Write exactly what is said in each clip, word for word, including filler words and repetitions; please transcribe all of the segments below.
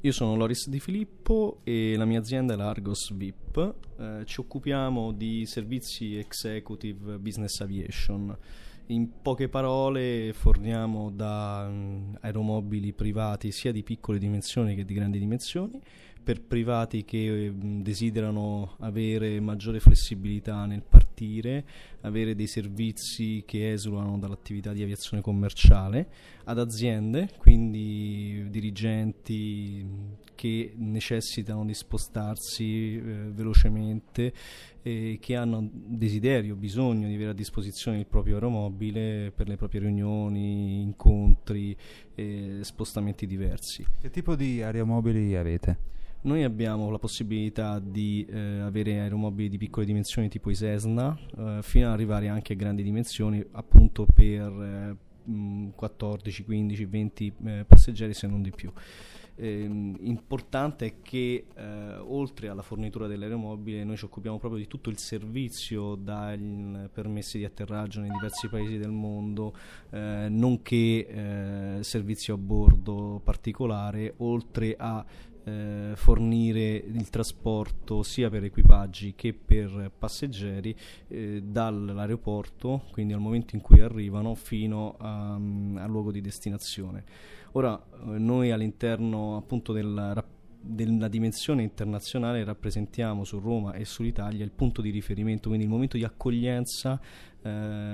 Io sono Loris Di Filippo e la mia azienda è l'Argos V I P. Eh, ci occupiamo di servizi executive business aviation. In poche parole forniamo da um, aeromobili privati sia di piccole dimensioni che di grandi dimensioni, per privati che um, desiderano avere maggiore flessibilità nel partire, avere dei servizi che esulano dall'attività di aviazione commerciale, ad aziende, quindi dirigenti che necessitano di spostarsi eh, velocemente e che hanno desiderio, bisogno di avere a disposizione il proprio aeromobile per le proprie riunioni, incontri e spostamenti diversi. Che tipo di aeromobili avete? Noi abbiamo la possibilità di eh, avere aeromobili di piccole dimensioni tipo i Cessna, eh, fino ad arrivare anche a grandi dimensioni, appunto per eh, quattordici, quindici, venti eh, passeggeri, se non di più. Eh, importante è che eh, oltre alla fornitura dell'aeromobile noi ci occupiamo proprio di tutto il servizio, dai permessi di atterraggio nei diversi paesi del mondo, eh, nonché eh, servizio a bordo particolare, oltre a Eh, fornire il trasporto sia per equipaggi che per passeggeri eh, dall'aeroporto, quindi al momento in cui arrivano, fino a, um, al luogo di destinazione. Ora eh, noi all'interno appunto della rap- della dimensione internazionale rappresentiamo su Roma e sull'Italia il punto di riferimento, quindi il momento di accoglienza eh,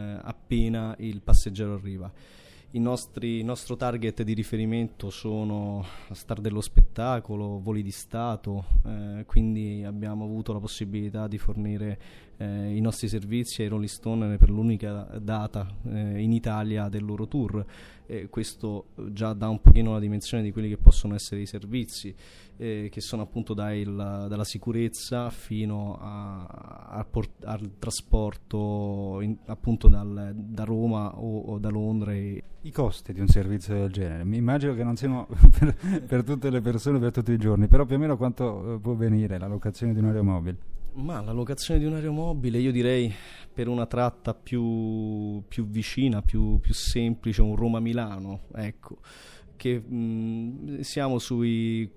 appena il passeggero arriva. I nostri, il nostro target di riferimento sono star dello spettacolo, voli di Stato, eh, quindi abbiamo avuto la possibilità di fornire eh, i nostri servizi ai Rolling Stone per l'unica data eh, in Italia del loro tour. Eh, questo già dà un pochino la dimensione di quelli che possono essere i servizi, eh, che sono appunto dai, la, dalla sicurezza fino a, a port- al trasporto in, appunto dal, da Roma o, o da Londra. E i costi di un servizio del genere, mi immagino che non siano per, per tutte le persone per tutti i giorni, però più o meno quanto eh, può venire la locazione di un aeromobile? Ma la locazione di un aeromobile, io direi per una tratta più, più vicina, più, più semplice, un Roma-Milano, ecco, che mh, siamo sui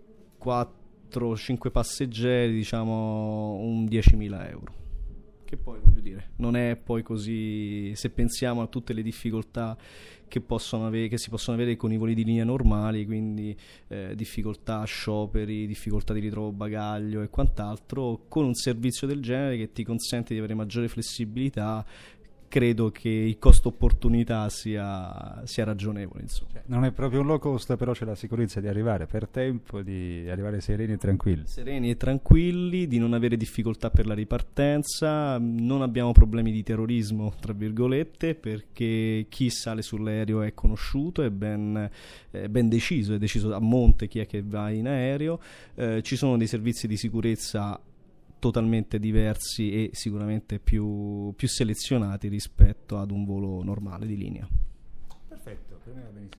quattro cinque passeggeri, diciamo un diecimila euro. Che poi, voglio dire, non è poi così, se pensiamo a tutte le difficoltà che possono avere, che si possono avere con i voli di linea normali, quindi eh, difficoltà scioperi, difficoltà di ritrovo bagaglio e quant'altro, con un servizio del genere che ti consente di avere maggiore flessibilità, credo che il costo opportunità sia, sia ragionevole, insomma. Cioè, non è proprio un low cost, però c'è la sicurezza di arrivare per tempo, di arrivare sereni e tranquilli. Sereni e tranquilli, di non avere difficoltà per la ripartenza, non abbiamo problemi di terrorismo, tra virgolette, perché chi sale sull'aereo è conosciuto, è ben, è ben deciso, è deciso a monte chi è che va in aereo, eh, ci sono dei servizi di sicurezza totalmente diversi e sicuramente più, più selezionati rispetto ad un volo normale di linea. Perfetto, per me va benissimo.